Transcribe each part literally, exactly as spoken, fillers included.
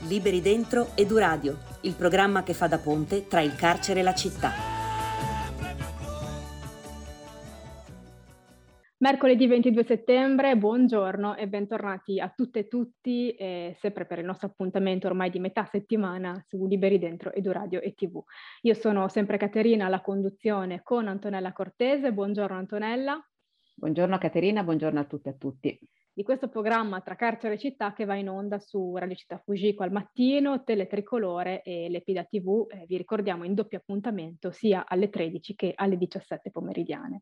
Liberi Dentro Eduradio, il programma che fa da ponte tra il carcere e la città. Mercoledì ventidue settembre, buongiorno e bentornati a tutte e tutti, eh, sempre per il nostro appuntamento ormai di metà settimana su Liberi Dentro Eduradio e tivù. Io sono sempre Caterina alla conduzione con Antonella Cortese. Buongiorno Antonella. Buongiorno Caterina, buongiorno a tutte e a tutti. Di questo programma tra carcere e città che va in onda su Radio Città Fugico al mattino, Teletricolore e Lepida tivù, eh, vi ricordiamo in doppio appuntamento sia alle tredici che alle diciassette pomeridiane.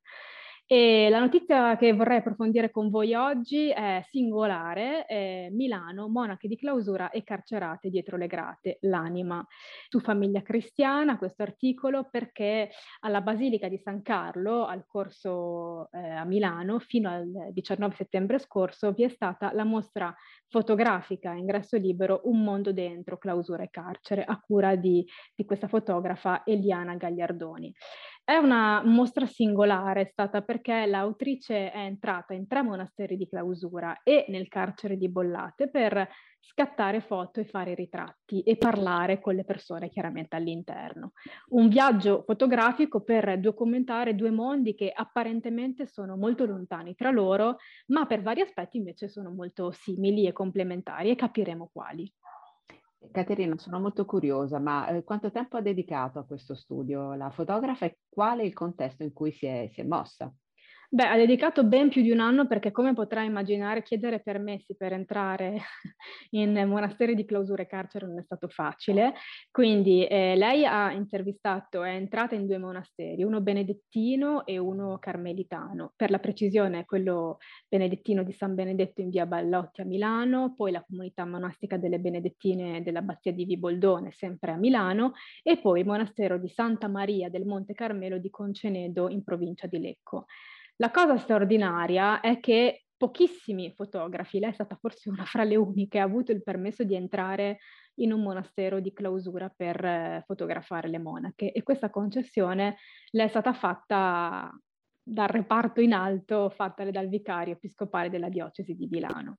E la notizia che vorrei approfondire con voi oggi è singolare: è Milano, monache di clausura e carcerate dietro le grate, l'anima. Su Famiglia Cristiana questo articolo, perché alla Basilica di San Carlo, al corso eh, a Milano, fino al diciannove settembre scorso, vi è stata la mostra fotografica a ingresso libero Un mondo dentro, clausura e carcere, a cura di, di questa fotografa Eliana Gagliardoni. È una mostra singolare, è stata perché l'autrice è entrata in tre monasteri di clausura e nel carcere di Bollate per scattare foto e fare ritratti e parlare con le persone chiaramente all'interno. Un viaggio fotografico per documentare due mondi che apparentemente sono molto lontani tra loro, ma per vari aspetti invece sono molto simili e complementari, e capiremo quali. Caterina, sono molto curiosa, ma eh, quanto tempo ha dedicato a questo studio la fotografa e qual è il contesto in cui si è, si è mossa? Beh, ha dedicato ben più di un anno perché, come potrai immaginare, chiedere permessi per entrare in monasteri di clausura e carcere non è stato facile. Quindi eh, lei ha intervistato, è entrata in due monasteri, uno benedettino e uno carmelitano. Per la precisione, quello benedettino di San Benedetto in via Ballotti a Milano, poi la comunità monastica delle Benedettine dell'Abbazia di Viboldone, sempre a Milano, e poi il monastero di Santa Maria del Monte Carmelo di Concenedo in provincia di Lecco. La cosa straordinaria è che pochissimi fotografi, lei è stata forse una fra le uniche, ha avuto il permesso di entrare in un monastero di clausura per eh, fotografare le monache, e questa concessione le è stata fatta dal reparto in alto, fattale dal vicario episcopale della diocesi di Milano.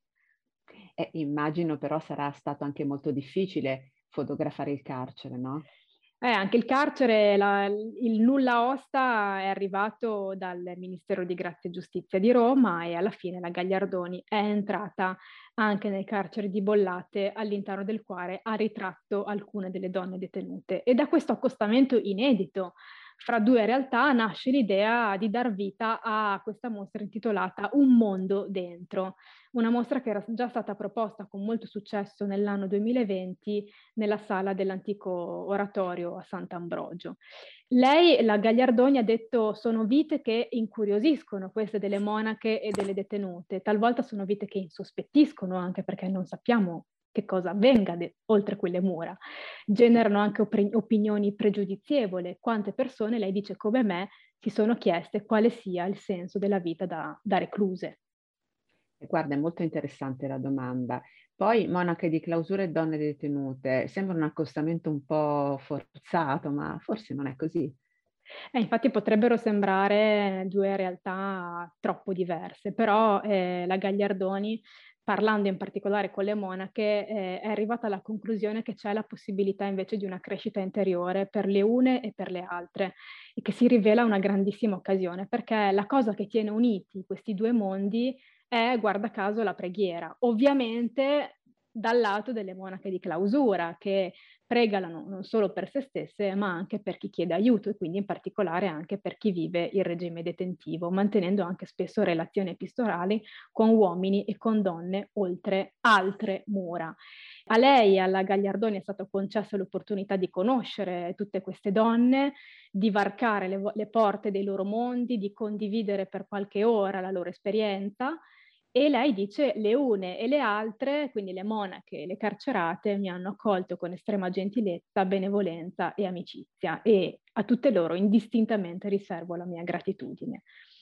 Eh, immagino però sarà stato anche molto difficile fotografare il carcere, no? Eh, anche il carcere, la, il nulla osta è arrivato dal Ministero di Grazia e Giustizia di Roma, e alla fine la Gagliardoni è entrata anche nel carcere di Bollate, all'interno del quale ha ritratto alcune delle donne detenute. E da questo accostamento inedito fra due realtà nasce l'idea di dar vita a questa mostra intitolata Un mondo dentro, una mostra che era già stata proposta con molto successo nell'anno duemilaventi nella sala dell'antico oratorio a Sant'Ambrogio. Lei, la Gagliardoni, ha detto: sono vite che incuriosiscono, queste delle monache e delle detenute, talvolta sono vite che insospettiscono, anche perché non sappiamo che cosa avvenga de- oltre quelle mura, generano anche op- opinioni pregiudizievoli. Quante persone, lei dice come me, si sono chieste quale sia il senso della vita da, da recluse. Guarda, è molto interessante la domanda. Poi monache di clausura e donne detenute, sembra un accostamento un po' forzato, ma forse non è così. Eh, infatti potrebbero sembrare due realtà troppo diverse, però eh, la Gagliardoni, parlando in particolare con le monache, eh, è arrivata alla conclusione che c'è la possibilità invece di una crescita interiore per le une e per le altre, e che si rivela una grandissima occasione, perché la cosa che tiene uniti questi due mondi è, guarda caso, la preghiera. Ovviamente dal lato delle monache di clausura, che pregano non solo per se stesse, ma anche per chi chiede aiuto, e quindi in particolare anche per chi vive il regime detentivo, mantenendo anche spesso relazioni epistolari con uomini e con donne oltre altre mura. A lei, alla Gagliardoni, è stata concessa l'opportunità di conoscere tutte queste donne, di varcare le, le porte dei loro mondi, di condividere per qualche ora la loro esperienza. E lei dice: le une e le altre, quindi le monache e le carcerate, mi hanno accolto con estrema gentilezza, benevolenza e amicizia, e a tutte loro indistintamente riservo la mia gratitudine.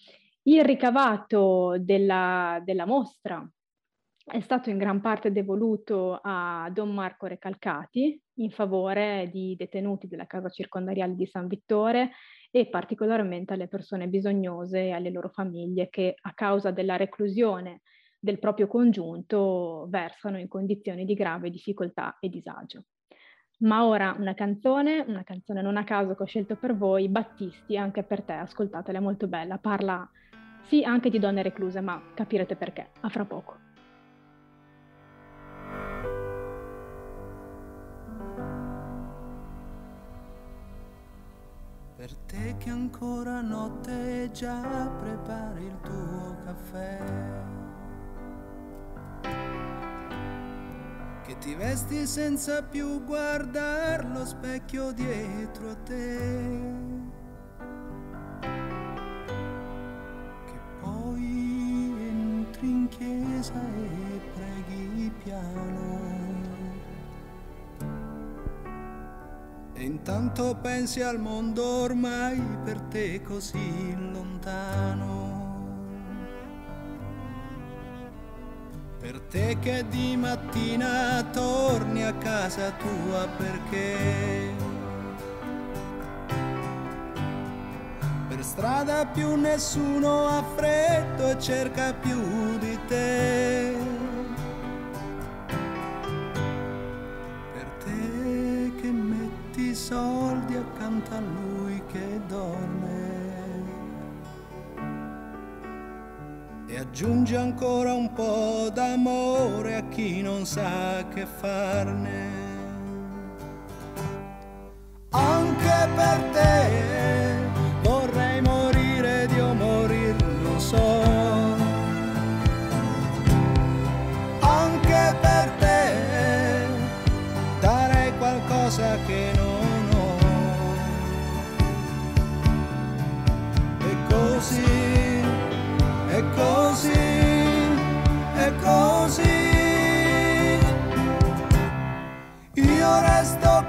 Il ricavato della, della mostra è stato in gran parte devoluto a Don Marco Recalcati in favore di detenuti della casa circondariale di San Vittore, e particolarmente alle persone bisognose e alle loro famiglie che, a causa della reclusione del proprio congiunto versano in condizioni di grave difficoltà e disagio. Ma ora una canzone, una canzone non a caso che ho scelto per voi, Battisti, anche per te, ascoltatela, è molto bella, parla sì anche di donne recluse, ma capirete perché, a fra poco. Per te che ancora notte già prepari il tuo caffè, che ti vesti senza più guardare lo specchio dietro a te, che poi entri in chiesa e preghi piano, e intanto pensi al mondo ormai per te così lontano. Per te che di mattina torni a casa tua perché per strada più nessuno ha freddo e cerca più di te. Per te che metti i soldi accanto a lui che dorme e aggiunge ancora un po' d'amore a chi non sa che farne. Anche per te vorrei morire di o morir, lo so. Anche per te darei qualcosa che non ho. E così E così, e così, io resto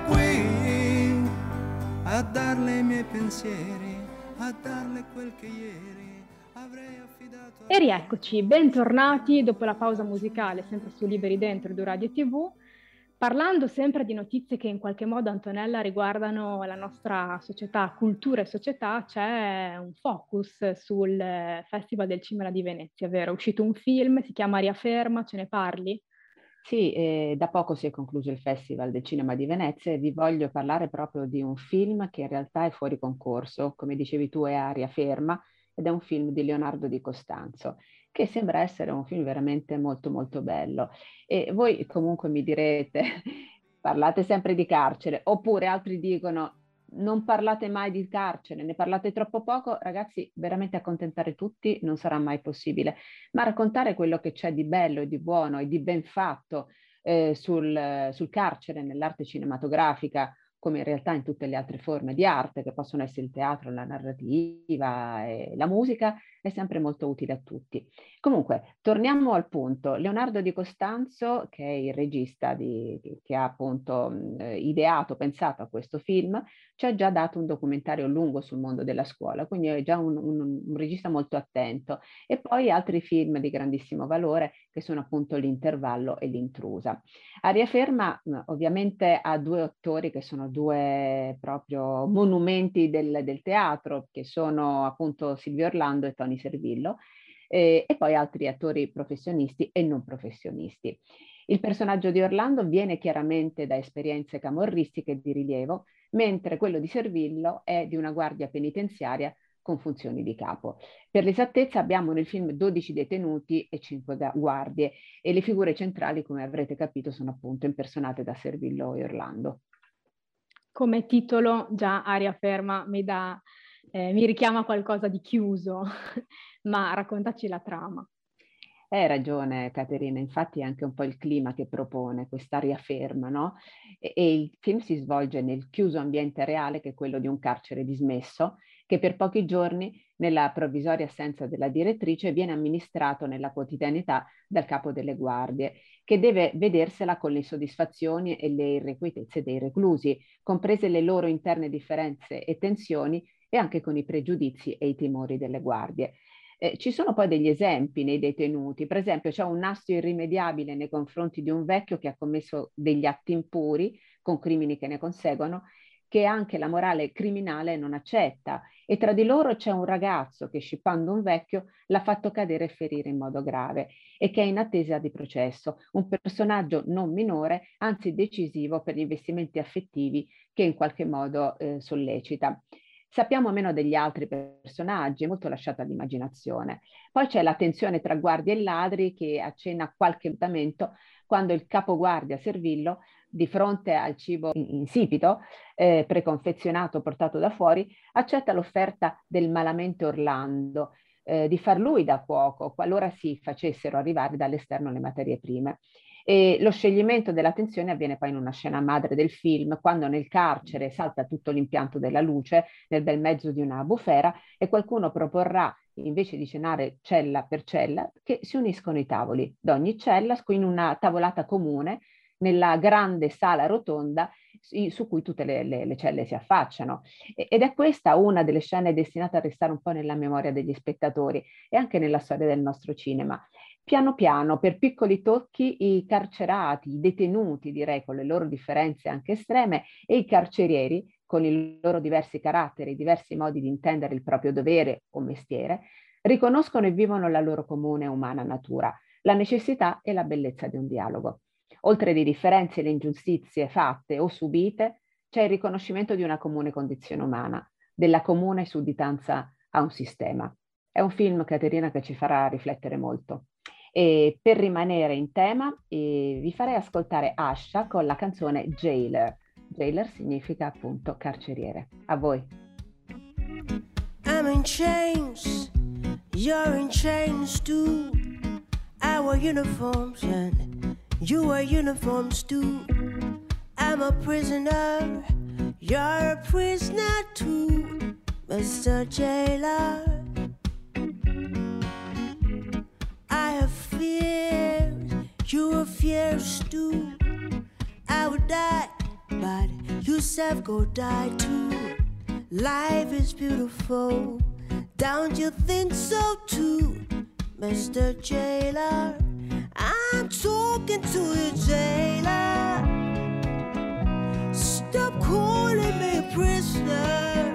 qui a darle i miei pensieri, a darle quel che ieri avrei affidato a... E rieccoci, bentornati dopo la pausa musicale, sempre su Liberi Dentro di Radio tivù. Parlando sempre di notizie che in qualche modo, Antonella, riguardano la nostra società, cultura e società, c'è un focus sul Festival del Cinema di Venezia, vero? È uscito un film, si chiama Aria Ferma, ce ne parli? Sì, eh, da poco si è concluso il Festival del Cinema di Venezia e vi voglio parlare proprio di un film che in realtà è fuori concorso, come dicevi tu è Aria Ferma, ed è un film di Leonardo Di Costanzo, che sembra essere un film veramente molto molto bello. E voi comunque mi direte, parlate sempre di carcere, oppure altri dicono non parlate mai di carcere, ne parlate troppo poco, ragazzi, veramente accontentare tutti non sarà mai possibile, ma raccontare quello che c'è di bello e di buono e di ben fatto eh, sul, sul carcere, nell'arte cinematografica, come in realtà in tutte le altre forme di arte, che possono essere il teatro, la narrativa e la musica, è sempre molto utile a tutti. Comunque, torniamo al punto. Leonardo Di Costanzo, che è il regista di, che ha appunto eh, ideato, pensato a questo film, ci ha già dato un documentario lungo sul mondo della scuola, quindi è già un, un, un regista molto attento. E poi altri film di grandissimo valore, che sono appunto L'Intervallo e L'Intrusa. Aria Ferma ovviamente ha due attori che sono due proprio monumenti del, del teatro, che sono appunto Silvio Orlando e Tony Servillo, eh, e poi altri attori professionisti e non professionisti. Il personaggio di Orlando viene chiaramente da esperienze camorristiche di rilievo, mentre quello di Servillo è di una guardia penitenziaria con funzioni di capo. Per l'esattezza abbiamo nel film dodici detenuti e cinque guardie e le figure centrali, come avrete capito, sono appunto impersonate da Servillo e Orlando. Come titolo già Aria Ferma mi dà, eh, mi richiama a qualcosa di chiuso, ma raccontaci la trama. Hai ragione Caterina, infatti è anche un po' il clima che propone, quest'aria ferma, no? E, e il film si svolge nel chiuso ambiente reale che è quello di un carcere dismesso, che per pochi giorni, nella provvisoria assenza della direttrice, viene amministrato nella quotidianità dal capo delle guardie, che deve vedersela con le insoddisfazioni e le irrequietezze dei reclusi, comprese le loro interne differenze e tensioni e anche con i pregiudizi e i timori delle guardie. Eh, ci sono poi degli esempi nei detenuti, per esempio c'è un astio irrimediabile nei confronti di un vecchio che ha commesso degli atti impuri con crimini che ne conseguono, che anche la morale criminale non accetta, e tra di loro c'è un ragazzo che, scippando un vecchio, l'ha fatto cadere e ferire in modo grave e che è in attesa di processo, un personaggio non minore, anzi decisivo per gli investimenti affettivi che in qualche modo eh, sollecita. Sappiamo meno degli altri personaggi, è molto lasciato all'immaginazione. Poi c'è la tensione tra guardie e ladri che accenna qualche mutamento quando il capoguardia Servillo, di fronte al cibo insipido, eh, preconfezionato portato da fuori, accetta l'offerta del malamente Orlando eh, di far lui da cuoco, qualora si facessero arrivare dall'esterno le materie prime. E lo scioglimento della tensione avviene poi in una scena madre del film, quando nel carcere salta tutto l'impianto della luce nel bel mezzo di una bufera e qualcuno proporrà, invece di cenare cella per cella, che si uniscono i tavoli d'ogni cella in una tavolata comune nella grande sala rotonda su cui tutte le, le, le celle si affacciano. Ed è questa una delle scene destinate a restare un po' nella memoria degli spettatori e anche nella storia del nostro cinema. Piano piano, per piccoli tocchi, i carcerati, i detenuti, direi, con le loro differenze anche estreme, e i carcerieri, con i loro diversi caratteri, i diversi modi di intendere il proprio dovere o mestiere, riconoscono e vivono la loro comune umana natura, la necessità e la bellezza di un dialogo. Oltre le differenze e le ingiustizie fatte o subite, c'è il riconoscimento di una comune condizione umana, della comune sudditanza a un sistema. È un film, Caterina, che ci farà riflettere molto. E per rimanere in tema, eh, vi farei ascoltare Asha con la canzone Jailer. Jailer significa appunto carceriere. A voi. I'm in chains, you're in chains too. Our uniforms and you wear uniforms too. I'm a prisoner, you're a prisoner too, Mister Jailer. I have fears, you have fears too. I would die, but you self go die too. Life is beautiful, don't you think so too, Mister Jailer? I'm talking to you, jailer. Stop calling me a prisoner.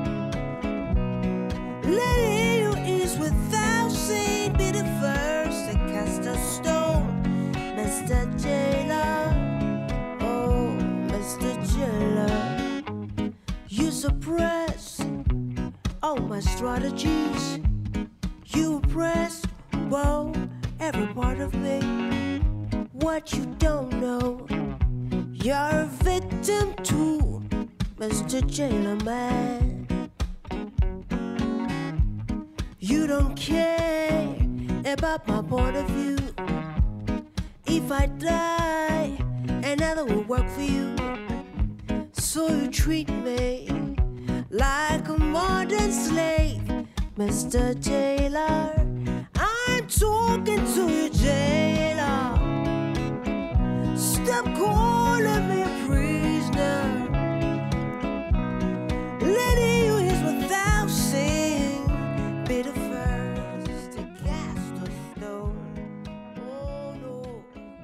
Letting you ease without saying be the first to cast a stone, Mister Jailer. Oh, Mister Jailer, you suppress all my strategies. You oppress, whoa, every part of me. What you don't know, you're a victim too, Mister Jailer man. You don't care about my point of view. If I die, another will work for you. So you treat me like a modern slave, Mister Jailer. I'm talking to you, jailer. Stop calling me a prisoner. Letting you his without saying be the first to cast a stone. Oh no.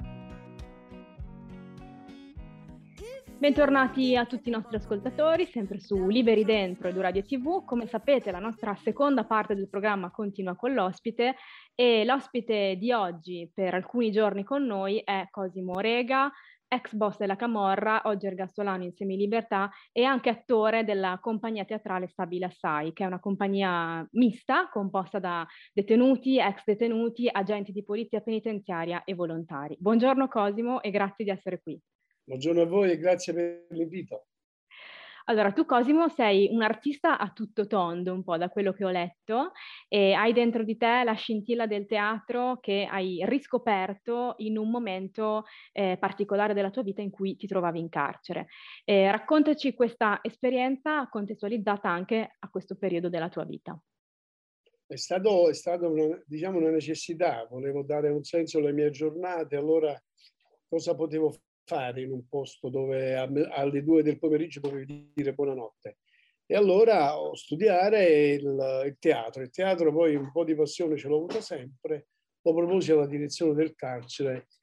Bentornati a tutti i nostri ascoltatori, sempre su Liberi Dentro e Duradio tivù. Come sapete, la nostra seconda parte del programma continua con l'ospite, e l'ospite di oggi per alcuni giorni con noi è Cosimo Rega, ex boss della Camorra, oggi ergastolano in semilibertà e anche attore della compagnia teatrale Stabile Assai, che è una compagnia mista composta da detenuti, ex detenuti, agenti di polizia penitenziaria e volontari. Buongiorno Cosimo e grazie di essere qui. Buongiorno a voi e grazie per l'invito. Allora, tu Cosimo sei un artista a tutto tondo, un po' da quello che ho letto, e hai dentro di te la scintilla del teatro che hai riscoperto in un momento eh, particolare della tua vita in cui ti trovavi in carcere. Eh, raccontaci questa esperienza contestualizzata anche a questo periodo della tua vita. È stato, è stato una, diciamo, una necessità, volevo dare un senso alle mie giornate, allora cosa potevo fare? fare in un posto dove alle due del pomeriggio potevi dire buonanotte, e allora ho studiare il, il teatro. Il teatro poi un po' di passione ce l'ho avuta sempre, lo proposi alla direzione del carcere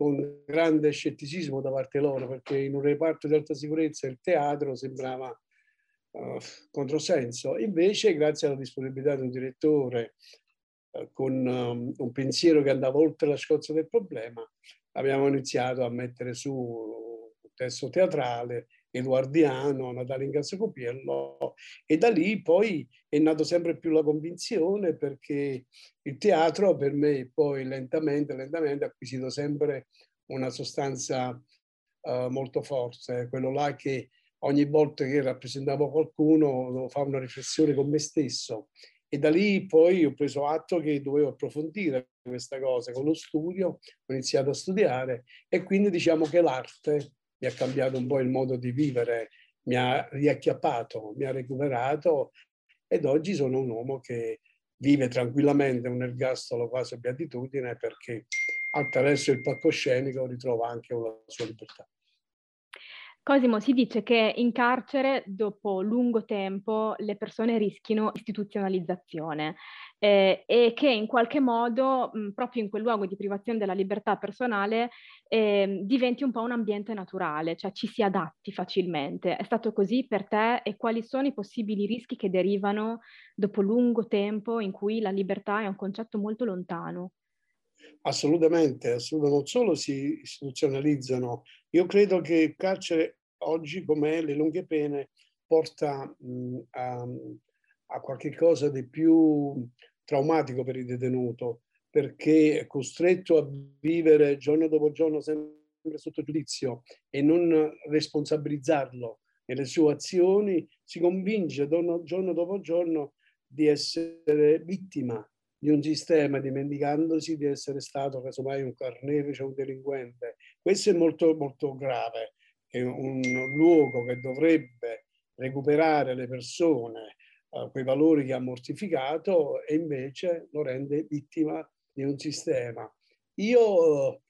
con grande scetticismo da parte loro, perché in un reparto di alta sicurezza il teatro sembrava uh, controsenso. Invece, grazie alla disponibilità di un direttore uh, con um, un pensiero che andava oltre la scossa del problema, abbiamo iniziato a mettere su un testo teatrale edoardiano, Natale in Casa Copiello, e da lì poi è nato sempre più la convinzione, perché il teatro per me poi lentamente, lentamente ha acquisito sempre una sostanza uh, molto forte, quello là che ogni volta che rappresentavo qualcuno favo una riflessione con me stesso, e da lì poi ho preso atto che dovevo approfondire questa cosa con lo studio, ho iniziato a studiare, e quindi diciamo che l'arte mi ha cambiato un po' il modo di vivere, mi ha riacchiappato, mi ha recuperato, ed oggi sono un uomo che vive tranquillamente un ergastolo quasi a beatitudine, perché attraverso il palcoscenico ritrova anche la sua libertà. Cosimo, si dice che in carcere dopo lungo tempo le persone rischino istituzionalizzazione eh, e che in qualche modo mh, proprio in quel luogo di privazione della libertà personale eh, diventi un po' un ambiente naturale, cioè ci si adatti facilmente. È stato così per te, e quali sono i possibili rischi che derivano dopo lungo tempo in cui la libertà è un concetto molto lontano? Assolutamente, assolutamente, non solo si istituzionalizzano. Io credo che il carcere oggi, come le lunghe pene, porta mh, a, a qualche cosa di più traumatico per il detenuto, perché è costretto a vivere giorno dopo giorno sempre sotto giudizio e non responsabilizzarlo nelle sue azioni, si convince giorno, giorno dopo giorno di essere vittima di un sistema, dimenticandosi di essere stato casomai un carnefice o un delinquente. Questo è molto, molto grave, è un luogo che dovrebbe recuperare le persone, uh, quei valori che ha mortificato, e invece lo rende vittima di un sistema. Io uh,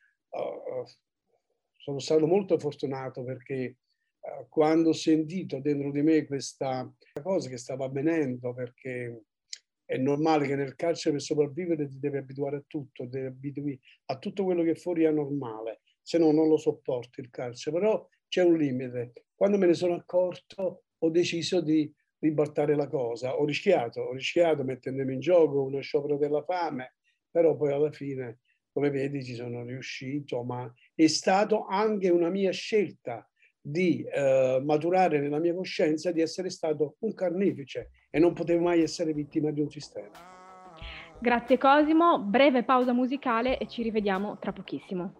sono stato molto fortunato, perché uh, quando ho sentito dentro di me questa cosa che stava avvenendo, perché è normale che nel carcere per sopravvivere ti devi abituare a tutto, devi abituare a tutto quello che fuori è normale, se no non lo sopporti il carcere, però c'è un limite. Quando me ne sono accorto ho deciso di ribaltare la cosa, ho rischiato, ho rischiato mettendomi in gioco uno sciopero della fame, però poi alla fine, come vedi, ci sono riuscito, ma è stato anche una mia scelta di eh, maturare nella mia coscienza di essere stato un carnefice e non potevo mai essere vittima di un sistema. Grazie Cosimo, breve pausa musicale e ci rivediamo tra pochissimo.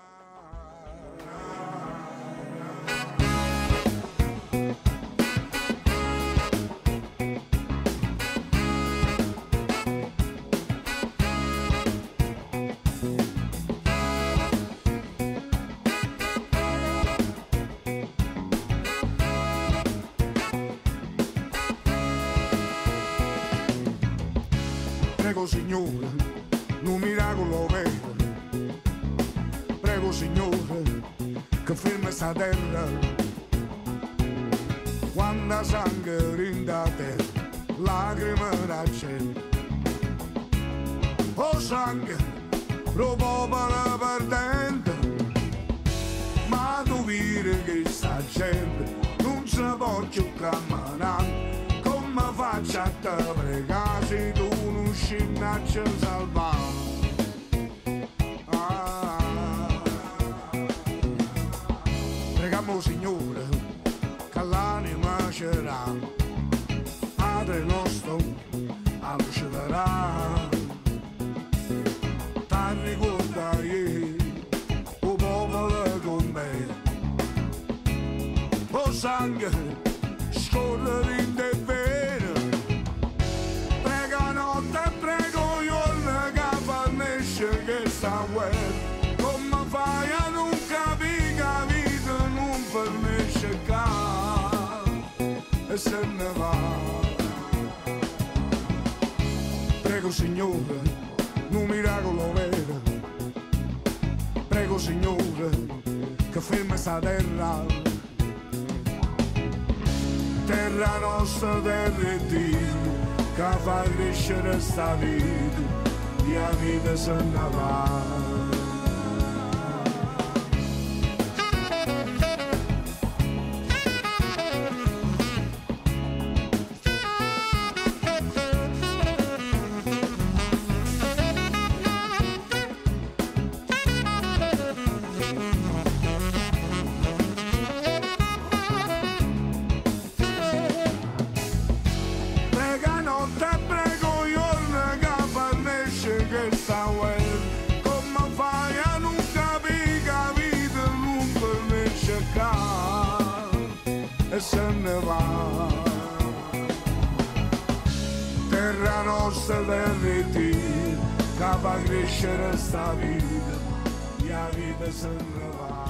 Prego Signore, un miracolo vero. Prego Signore, che ferma sta terra. Quando sangue rinda terra, lacrime da cielo. Oh sangue, lo popolo perdente. Ma tu vedi che sta gente non si può più camminare. Come faccio a te pregare se tu non scegli a ci salvare? Ah. Preghiamo Signore che l'anima c'era, Padre nostro, allucerà. Ti ricordai, o popolo con me, o sangue scorre in te vero. Prega notte, prego giorno che fornisce questa guerra. Come fai a non capire che la vita non fornisce calma e se ne va? Prego Signore, un miracolo vero. Prego Signore, che ferma sta terra. Terra nostra, terra e Dio, che fa crescere sta vita, e la vita se ne va. se ne va. Terra nostra, terra di che fa crescere sta vita, la vita se ne va.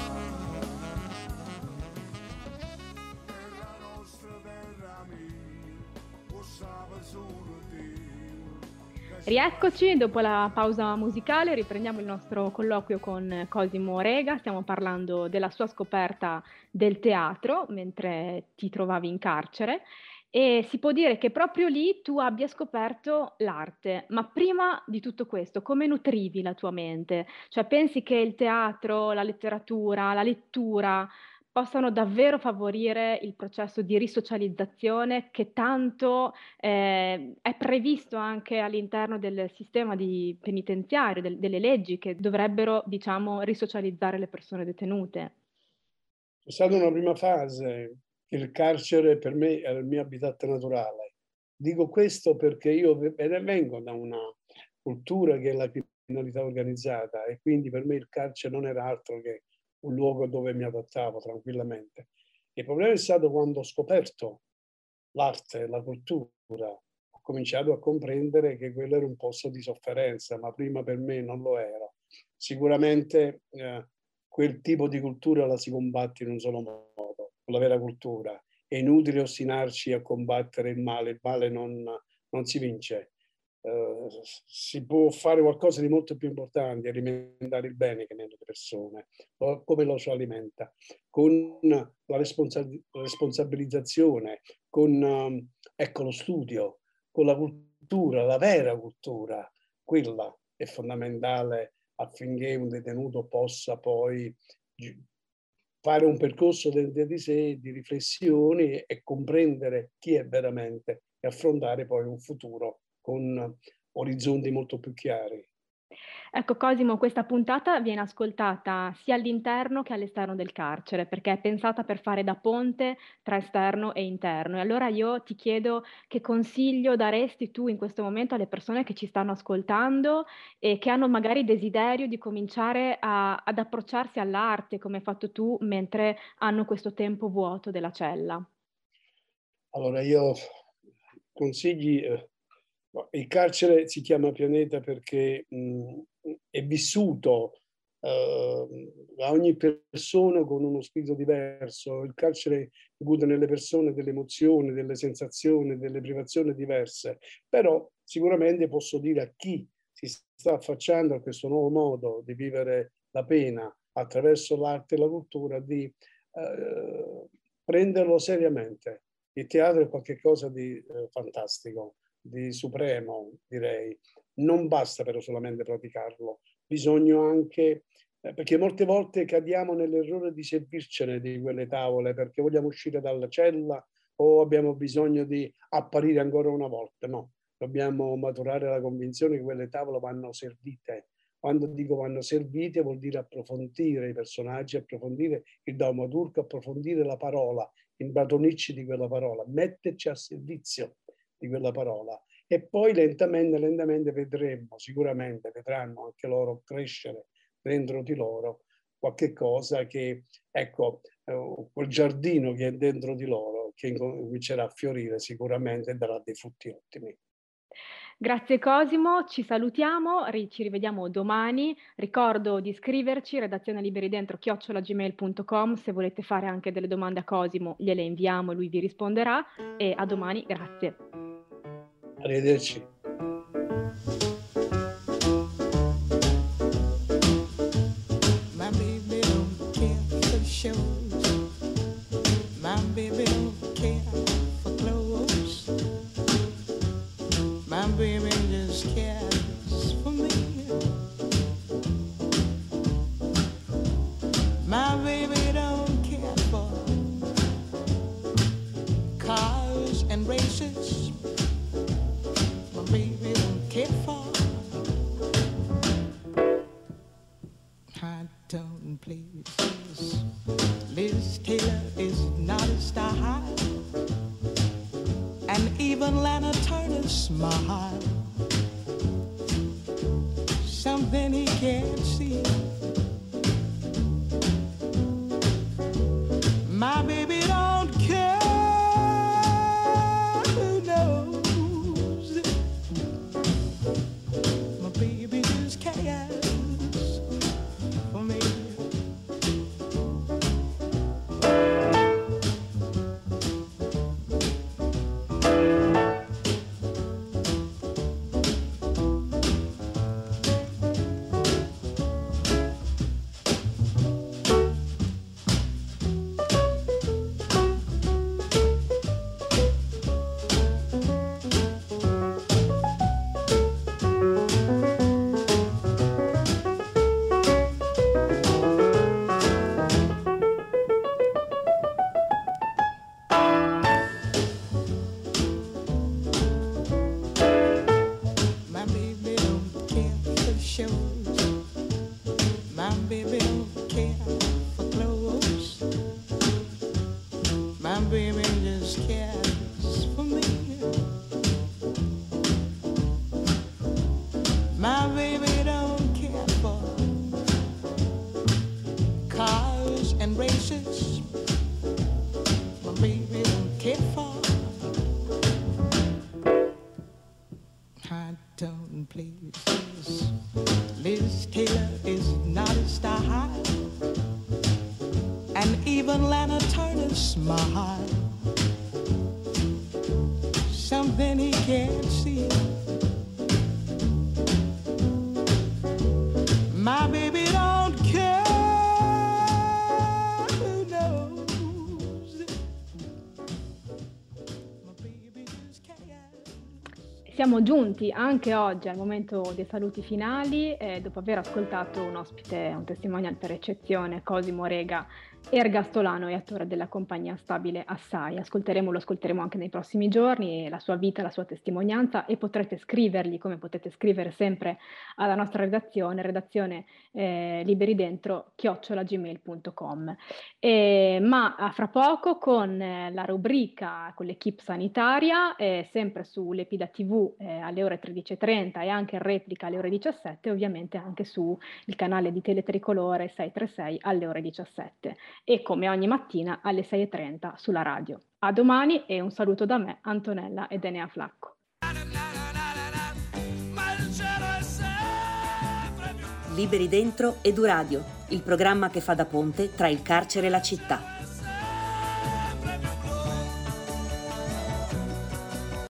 Terra nostra, terra mia, o sape solo Dio. Rieccoci, dopo la pausa musicale riprendiamo il nostro colloquio con Cosimo Rega. Stiamo parlando della sua scoperta del teatro mentre ti trovavi in carcere e si può dire che proprio lì tu abbia scoperto l'arte. Ma prima di tutto questo, come nutrivi la tua mente? Cioè pensi che il teatro, la letteratura, la lettura possano davvero favorire il processo di risocializzazione che tanto eh, è previsto anche all'interno del sistema di penitenziario, del, delle leggi che dovrebbero, diciamo, risocializzare le persone detenute? C'è stata una prima fase che il carcere per me era il mio habitat naturale. Dico questo perché io vengo da una cultura che è la criminalità organizzata e quindi per me il carcere non era altro che un luogo dove mi adattavo tranquillamente. Il problema è stato quando ho scoperto l'arte, la cultura, ho cominciato a comprendere che quello era un posto di sofferenza, ma prima per me non lo era. Sicuramente eh, quel tipo di cultura la si combatte in un solo modo, con la vera cultura. È inutile ostinarci a combattere il male, il male non, non si vince. Uh, si può fare qualcosa di molto più importante, alimentare il bene che nelle persone, come lo si alimenta, con la responsa- responsabilizzazione, con um, ecco, lo studio, con la cultura, la vera cultura, quella è fondamentale affinché un detenuto possa poi fare un percorso dentro di sé di riflessioni e comprendere chi è veramente e affrontare poi un futuro con orizzonti molto più chiari. Ecco Cosimo, questa puntata viene ascoltata sia all'interno che all'esterno del carcere, perché è pensata per fare da ponte tra esterno e interno. E allora io ti chiedo che consiglio daresti tu in questo momento alle persone che ci stanno ascoltando e che hanno magari desiderio di cominciare a, ad approcciarsi all'arte, come hai fatto tu, mentre hanno questo tempo vuoto della cella. Allora io consigli... Eh, il carcere si chiama pianeta perché mh, è vissuto uh, da ogni persona con uno spirito diverso. Il carcere incute nelle persone delle emozioni, delle sensazioni, delle privazioni diverse. Però sicuramente posso dire a chi si sta affacciando a questo nuovo modo di vivere la pena attraverso l'arte e la cultura di uh, prenderlo seriamente. Il teatro è qualcosa di uh, fantastico, di supremo, direi. Non basta però solamente praticarlo, bisogna anche, eh, perché molte volte cadiamo nell'errore di servircene di quelle tavole perché vogliamo uscire dalla cella o abbiamo bisogno di apparire ancora una volta. No, dobbiamo maturare la convinzione che quelle tavole vanno servite. Quando dico vanno servite vuol dire approfondire i personaggi, approfondire il drammaturgo, approfondire la parola, impadronirci di quella parola, metterci a servizio di quella parola e poi lentamente, lentamente vedremo, sicuramente vedranno anche loro crescere dentro di loro qualche cosa che, ecco, eh, quel giardino che è dentro di loro che comincerà a fiorire sicuramente e darà dei frutti ottimi. Grazie Cosimo, ci salutiamo, ci rivediamo domani. Ricordo di iscriverci, redazione liberi dentro chiocciola gmail punto com, se volete fare anche delle domande a Cosimo gliele inviamo, lui vi risponderà e a domani, grazie. Arrivederci. My baby don't care for shows. My baby don't care for clothes. My baby just cares for me. My baby don't care for cars and races. Baby don't care for high tone places. Liz Taylor is not a star high, and even Lana Turner's smile, something he can't see. My baby don't care is not his style, and even Lana Turner's smile, something he can't see. My baby don't care who knows. My baby just cares. Siamo giunti anche oggi al momento dei saluti finali, eh, dopo aver ascoltato un ospite, un testimonial per eccezione, Cosimo Rega, ergastolano e attore della compagnia stabile Assai. Ascolteremo, lo ascolteremo anche nei prossimi giorni, la sua vita, la sua testimonianza, e potrete scrivergli, come potete scrivere sempre alla nostra redazione, redazione eh, liberidentro chiocciola gmail punto com. Eh, ma a fra poco con eh, la rubrica con l'equipe sanitaria, eh, sempre sull'Epida tivù eh, alle ore tredici e trenta e anche in replica alle ore diciassette, ovviamente anche sul canale di Teletricolore seicentotrentasei alle ore diciassette. E come ogni mattina alle sei e trenta sulla radio. A domani e un saluto da me, Antonella ed Enea Flacco. Liberi Dentro Eduradio, il programma che fa da ponte tra il carcere e la città.